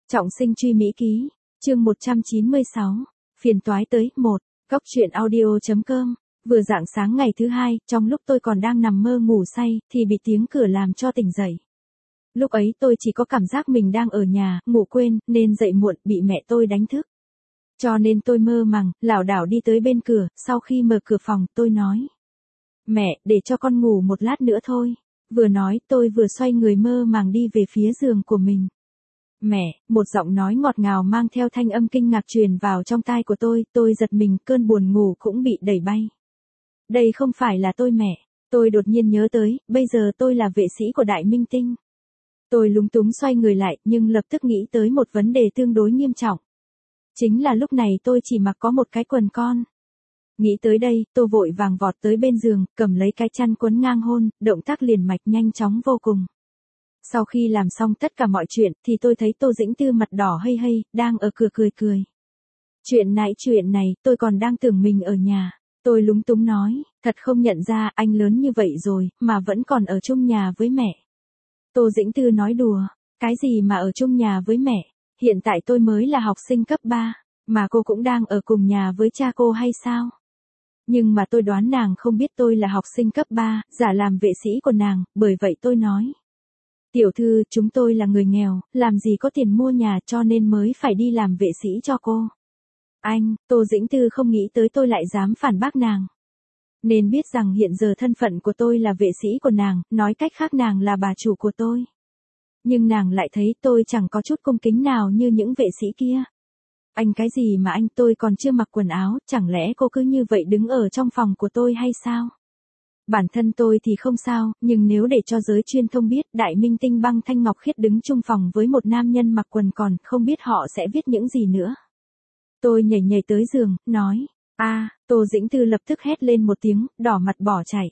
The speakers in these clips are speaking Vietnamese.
Trọng sinh truy Mỹ ký, chương 196, phiền toái tới, 1, góc truyện audio.com, vừa rạng sáng ngày thứ hai, trong lúc tôi còn đang nằm mơ ngủ say, thì bị tiếng cửa làm cho tỉnh dậy. Lúc ấy tôi chỉ có cảm giác mình đang ở nhà, ngủ quên, nên dậy muộn, bị mẹ tôi đánh thức. Cho nên tôi mơ màng, lảo đảo đi tới bên cửa, sau khi mở cửa phòng, tôi nói: "Mẹ, để cho con ngủ một lát nữa thôi." Vừa nói, tôi vừa xoay người mơ màng đi về phía giường của mình. "Mẹ," một giọng nói ngọt ngào mang theo thanh âm kinh ngạc truyền vào trong tai của tôi giật mình, cơn buồn ngủ cũng bị đẩy bay. Đây không phải là tôi mẹ, tôi đột nhiên nhớ tới, bây giờ tôi là vệ sĩ của Đại Minh Tinh. Tôi lúng túng xoay người lại, nhưng lập tức nghĩ tới một vấn đề tương đối nghiêm trọng. Chính là lúc này tôi chỉ mặc có một cái quần con. Nghĩ tới đây, tôi vội vàng vọt tới bên giường, cầm lấy cái chăn quấn ngang hôn, động tác liền mạch nhanh chóng vô cùng. Sau khi làm xong tất cả mọi chuyện, thì tôi thấy Tô Dĩnh Tư mặt đỏ hây hây, đang ở cửa cười cười. Chuyện này, tôi còn đang tưởng mình ở nhà. Tôi lúng túng nói, thật không nhận ra anh lớn như vậy rồi, mà vẫn còn ở chung nhà với mẹ. Tô Dĩnh Tư nói đùa, cái gì mà ở chung nhà với mẹ, hiện tại tôi mới là học sinh cấp 3, mà cô cũng đang ở cùng nhà với cha cô hay sao? Nhưng mà tôi đoán nàng không biết tôi là học sinh cấp 3, giả làm vệ sĩ của nàng, bởi vậy tôi nói: "Tiểu thư, chúng tôi là người nghèo, làm gì có tiền mua nhà, cho nên mới phải đi làm vệ sĩ cho cô." Anh, Tô Dĩnh Tư không nghĩ tới tôi lại dám phản bác nàng. Nên biết rằng hiện giờ thân phận của tôi là vệ sĩ của nàng, nói cách khác nàng là bà chủ của tôi. Nhưng nàng lại thấy tôi chẳng có chút cung kính nào như những vệ sĩ kia. "Anh cái gì mà anh, tôi còn chưa mặc quần áo, chẳng lẽ cô cứ như vậy đứng ở trong phòng của tôi hay sao?" Bản thân tôi thì không sao, nhưng nếu để cho giới truyền thông biết Đại Minh Tinh Băng Thanh Ngọc Khiết đứng chung phòng với một nam nhân mặc quần còn, không biết họ sẽ viết những gì nữa. Tôi nhảy tới giường, nói: Tô Dĩnh Tư lập tức hét lên một tiếng, đỏ mặt bỏ chạy.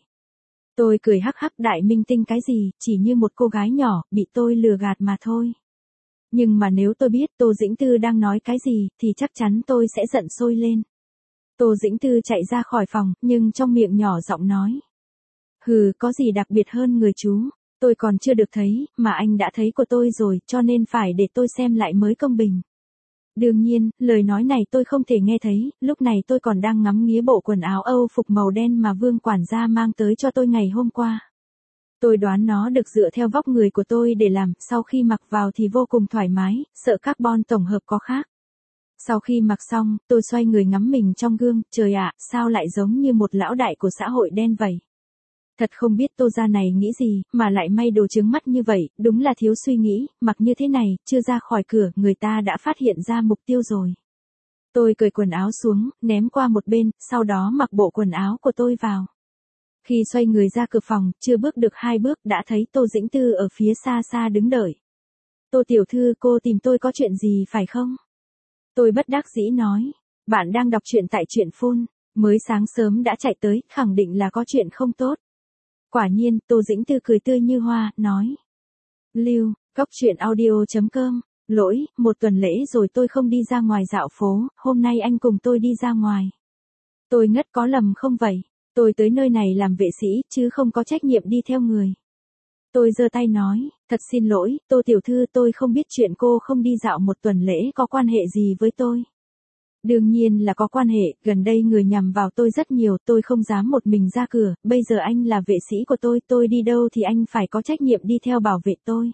Tôi cười hắc hắc, Đại Minh Tinh cái gì, chỉ như một cô gái nhỏ, bị tôi lừa gạt mà thôi. Nhưng mà nếu tôi biết Tô Dĩnh Tư đang nói cái gì, thì chắc chắn tôi sẽ giận sôi lên. Tô Dĩnh Tư chạy ra khỏi phòng, nhưng trong miệng nhỏ giọng nói: "Hừ, có gì đặc biệt hơn người chú, tôi còn chưa được thấy, mà anh đã thấy của tôi rồi, cho nên phải để tôi xem lại mới công bình." Đương nhiên, lời nói này tôi không thể nghe thấy, lúc này tôi còn đang ngắm nghía bộ quần áo Âu phục màu đen mà Vương quản gia mang tới cho tôi ngày hôm qua. Tôi đoán nó được dựa theo vóc người của tôi để làm, sau khi mặc vào thì vô cùng thoải mái, sợ carbon tổng hợp có khác. Sau khi mặc xong, tôi xoay người ngắm mình trong gương, trời ạ, sao lại giống như một lão đại của xã hội đen vậy. Thật không biết Tô gia này nghĩ gì, mà lại may đồ trứng mắt như vậy, đúng là thiếu suy nghĩ, mặc như thế này, chưa ra khỏi cửa, người ta đã phát hiện ra mục tiêu rồi. Tôi cởi quần áo xuống, ném qua một bên, sau đó mặc bộ quần áo của tôi vào. Khi xoay người ra cửa phòng, chưa bước được 2 bước đã thấy Tô Dĩnh Tư ở phía xa xa đứng đợi. "Tô tiểu thư, cô tìm tôi có chuyện gì phải không?" Tôi bất đắc dĩ nói: "Bạn đang đọc truyện tại truyện phun, mới sáng sớm đã chạy tới, khẳng định là có chuyện không tốt." Quả nhiên, Tô Dĩnh Tư cười tươi như hoa, nói: "Lưu, góc truyện audio.com, lỗi, 1 tuần lễ rồi tôi không đi ra ngoài dạo phố, hôm nay anh cùng tôi đi ra ngoài." Tôi ngất, có lầm không vậy? Tôi tới nơi này làm vệ sĩ, chứ không có trách nhiệm đi theo người. Tôi giơ tay nói: "Thật xin lỗi, Tô tiểu thư, tôi không biết chuyện cô không đi dạo 1 tuần lễ có quan hệ gì với tôi." Đương nhiên là có quan hệ, gần đây người nhằm vào tôi rất nhiều, tôi không dám một mình ra cửa, bây giờ anh là vệ sĩ của tôi đi đâu thì anh phải có trách nhiệm đi theo bảo vệ tôi.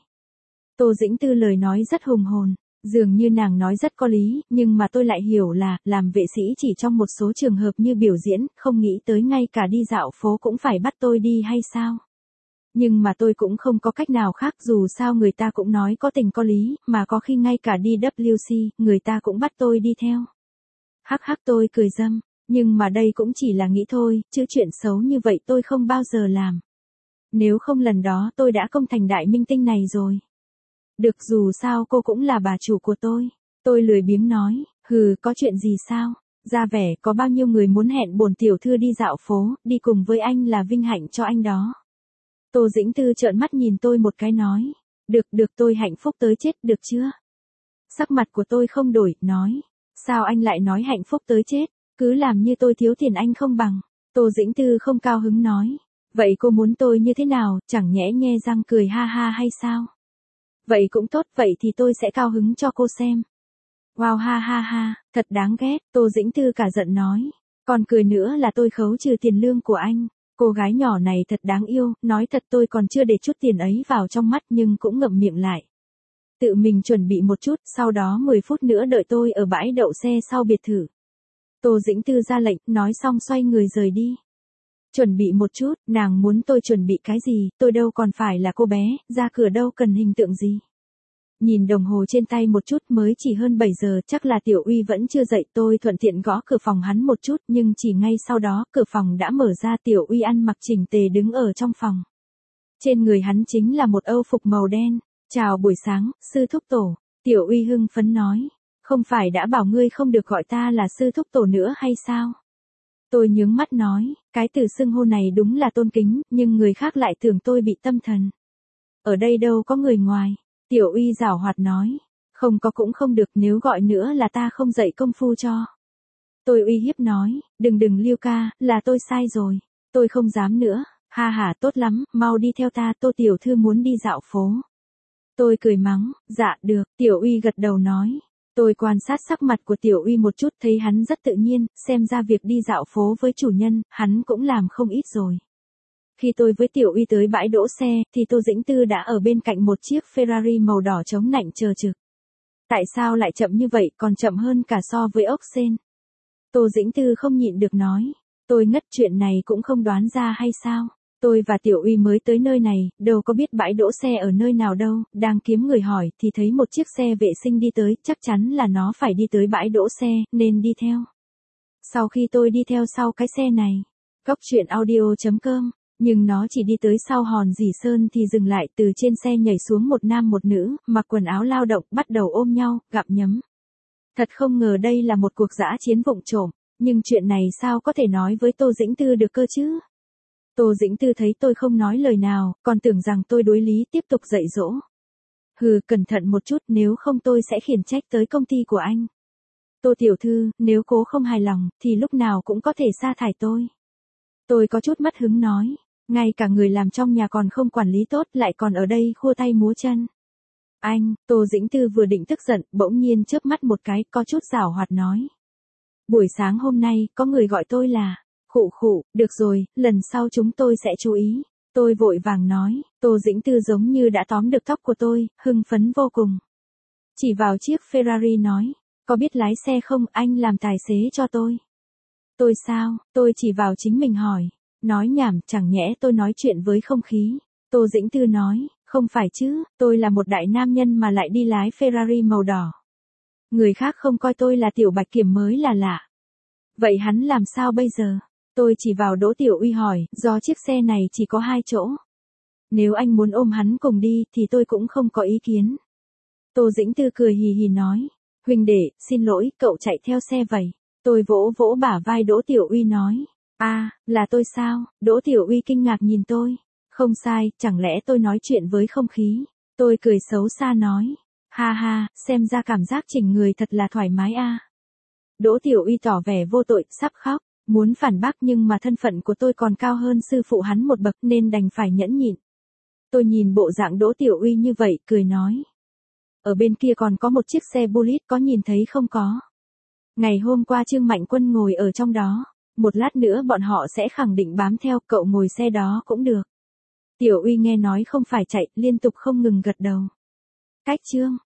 Tô Dĩnh Tư lời nói rất hùng hồn, dường như nàng nói rất có lý, nhưng mà tôi lại hiểu là, làm vệ sĩ chỉ trong một số trường hợp như biểu diễn, không nghĩ tới ngay cả đi dạo phố cũng phải bắt tôi đi hay sao? Nhưng mà tôi cũng không có cách nào khác, dù sao người ta cũng nói có tình có lý, mà có khi ngay cả đi WC, người ta cũng bắt tôi đi theo. Hắc hắc, tôi cười râm, nhưng mà đây cũng chỉ là nghĩ thôi, chứ chuyện xấu như vậy tôi không bao giờ làm. Nếu không lần đó tôi đã công thành Đại Minh Tinh này rồi. Được, dù sao cô cũng là bà chủ của tôi. Tôi lười biếng nói: "Hừ, có chuyện gì sao? Ra vẻ, có bao nhiêu người muốn hẹn bổn tiểu thư đi dạo phố, đi cùng với anh là vinh hạnh cho anh đó." Tô Dĩnh Tư trợn mắt nhìn tôi một cái nói: Được, tôi hạnh phúc tới chết, được chưa?" Sắc mặt của tôi không đổi, nói: "Sao anh lại nói hạnh phúc tới chết, cứ làm như tôi thiếu tiền anh không bằng." Tô Dĩnh Tư không cao hứng nói: "Vậy cô muốn tôi như thế nào, chẳng nhẽ nhe răng cười ha ha hay sao?" Vậy cũng tốt, vậy thì tôi sẽ cao hứng cho cô xem. Wow ha ha ha, thật đáng ghét, Tô Dĩnh Tư cả giận nói. Còn cười nữa là tôi khấu trừ tiền lương của anh. Cô gái nhỏ này thật đáng yêu, nói thật tôi còn chưa để chút tiền ấy vào trong mắt nhưng cũng ngậm miệng lại. Tự mình chuẩn bị một chút, sau đó 10 phút nữa đợi tôi ở bãi đậu xe sau biệt thự. Tô Dĩnh Tư ra lệnh, nói xong xoay người rời đi. Chuẩn bị một chút, nàng muốn tôi chuẩn bị cái gì, tôi đâu còn phải là cô bé, ra cửa đâu cần hình tượng gì. Nhìn đồng hồ trên tay một chút mới chỉ hơn 7 giờ, chắc là Tiểu Uy vẫn chưa dậy, tôi thuận tiện gõ cửa phòng hắn một chút nhưng chỉ ngay sau đó cửa phòng đã mở ra, Tiểu Uy ăn mặc chỉnh tề đứng ở trong phòng. Trên người hắn chính là một âu phục màu đen. Chào buổi sáng, sư thúc tổ. Tiểu Uy hưng phấn nói. Không phải đã bảo ngươi không được gọi ta là sư thúc tổ nữa hay sao? Tôi nhướng mắt nói, cái từ xưng hô này đúng là tôn kính, nhưng người khác lại tưởng tôi bị tâm thần. Ở đây đâu có người ngoài. Tiểu Uy giảo hoạt nói. Không có cũng không được, nếu gọi nữa là ta không dạy công phu cho. Tôi uy hiếp nói, đừng Liêu ca, là tôi sai rồi. Tôi không dám nữa. Ha ha, tốt lắm, mau đi theo ta, Tô tiểu thư muốn đi dạo phố. Tôi cười mắng, dạ được, Tiểu Uy gật đầu nói. Tôi quan sát sắc mặt của Tiểu Uy một chút, thấy hắn rất tự nhiên, xem ra việc đi dạo phố với chủ nhân, hắn cũng làm không ít rồi. Khi tôi với Tiểu Uy tới bãi đỗ xe, thì Tô Dĩnh Tư đã ở bên cạnh một chiếc Ferrari màu đỏ chống nạnh chờ trực. Tại sao lại chậm như vậy, còn chậm hơn cả so với ốc sên? Tô Dĩnh Tư không nhịn được nói. Tôi ngất, chuyện này cũng không đoán ra hay sao? Tôi và Tiểu Uy mới tới nơi này, đâu có biết bãi đỗ xe ở nơi nào đâu, đang kiếm người hỏi thì thấy một chiếc xe vệ sinh đi tới, chắc chắn là nó phải đi tới bãi đỗ xe, nên đi theo. Sau khi tôi đi theo sau cái xe này, Cóc Truyện Audio.com, nhưng nó chỉ đi tới sau Hòn Dỉ Sơn thì dừng lại, từ trên xe nhảy xuống một nam một nữ, mặc quần áo lao động, bắt đầu ôm nhau, gặm nhấm. Thật không ngờ đây là một cuộc dã chiến vụng trộm, nhưng chuyện này sao có thể nói với Tô Dĩnh Tư được cơ chứ? Tô Dĩnh Tư thấy tôi không nói lời nào, còn tưởng rằng tôi đối lý, tiếp tục dạy dỗ. Hừ, cẩn thận một chút, nếu không tôi sẽ khiển trách tới công ty của anh. Tô tiểu thư, nếu cố không hài lòng, thì lúc nào cũng có thể sa thải tôi. Tôi có chút mất hứng nói, ngay cả người làm trong nhà còn không quản lý tốt, lại còn ở đây khua tay múa chân. Anh, Tô Dĩnh Tư vừa định tức giận, bỗng nhiên chớp mắt một cái, có chút giảo hoạt nói. Buổi sáng hôm nay, có người gọi tôi là... Khụ, được rồi, lần sau chúng tôi sẽ chú ý. Tôi vội vàng nói, Tô Dĩnh Tư giống như đã tóm được tóc của tôi, hưng phấn vô cùng. Chỉ vào chiếc Ferrari nói, có biết lái xe không, anh làm tài xế cho tôi. Tôi sao, tôi chỉ vào chính mình hỏi, nói nhảm, chẳng nhẽ tôi nói chuyện với không khí. Tô Dĩnh Tư nói, không phải chứ, tôi là một đại nam nhân mà lại đi lái Ferrari màu đỏ. Người khác không coi tôi là tiểu bạch kiểm mới là lạ. Vậy hắn làm sao bây giờ? Tôi chỉ vào Đỗ Tiểu Uy hỏi, do chiếc xe này chỉ có 2 chỗ. Nếu anh muốn ôm hắn cùng đi, thì tôi cũng không có ý kiến. Tô Dĩnh Tư cười hì hì nói, huynh đệ, xin lỗi, cậu chạy theo xe vậy. Tôi vỗ vỗ bả vai Đỗ Tiểu Uy nói, là tôi sao? Đỗ Tiểu Uy kinh ngạc nhìn tôi. Không sai, chẳng lẽ tôi nói chuyện với không khí? Tôi cười xấu xa nói, ha ha, xem ra cảm giác chỉnh người thật là thoải mái a. Đỗ Tiểu Uy tỏ vẻ vô tội, sắp khóc. Muốn phản bác nhưng mà thân phận của tôi còn cao hơn sư phụ hắn một bậc nên đành phải nhẫn nhịn. Tôi nhìn bộ dạng Đỗ Tiểu Uy như vậy, cười nói. Ở bên kia còn có một chiếc xe Bullitt, có nhìn thấy không có? Ngày hôm qua Trương Mạnh Quân ngồi ở trong đó. Một lát nữa bọn họ sẽ khẳng định bám theo, cậu ngồi xe đó cũng được. Tiểu Uy nghe nói không phải chạy, liên tục không ngừng gật đầu. Cách Trương